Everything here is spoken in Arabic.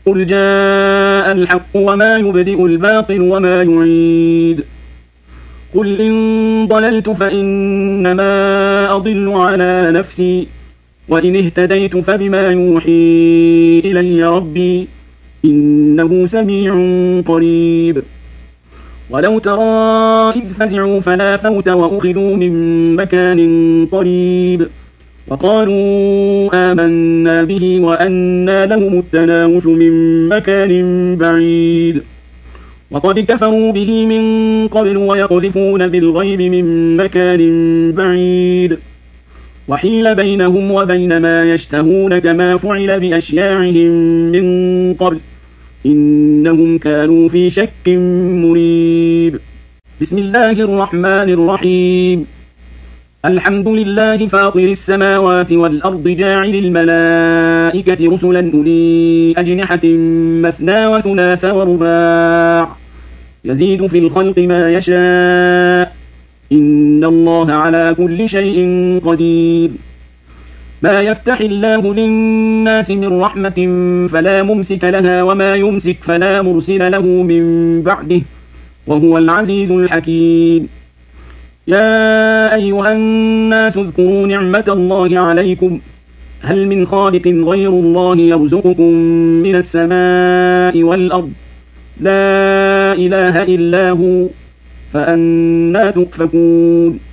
قل جاء الحق وما يبدئ الباطل وما يعيد قل إن ضللت فإنما أضل على نفسي وإن اهتديت فبما يوحي إلي ربي إنه سميع قريب ولو ترى إذ فزعوا فلا فوت وأخذوا من مكان قريب وقالوا آمنا به وأنى لهم التناوش من مكان بعيد وقد كفروا به من قبل ويقذفون بالغيب من مكان بعيد وحيل بينهم وبين ما يشتهون كما فعل بأشياعهم من قبل إنهم كانوا في شك مريب بسم الله الرحمن الرحيم الحمد لله فاطر السماوات والأرض جاعل الملائكة رسلا أولي أجنحة مثنى وثلاث ورباع يزيد في الخلق ما يشاء إن الله على كل شيء قدير ما يفتح الله للناس من رحمة فلا ممسك لها وما يمسك فلا مرسل له من بعده وهو العزيز الحكيم يا أيها الناس اذكروا نعمة الله عليكم هل من خالق غير الله يرزقكم من السماء والأرض لا إله إلا هو فأنى تؤفكون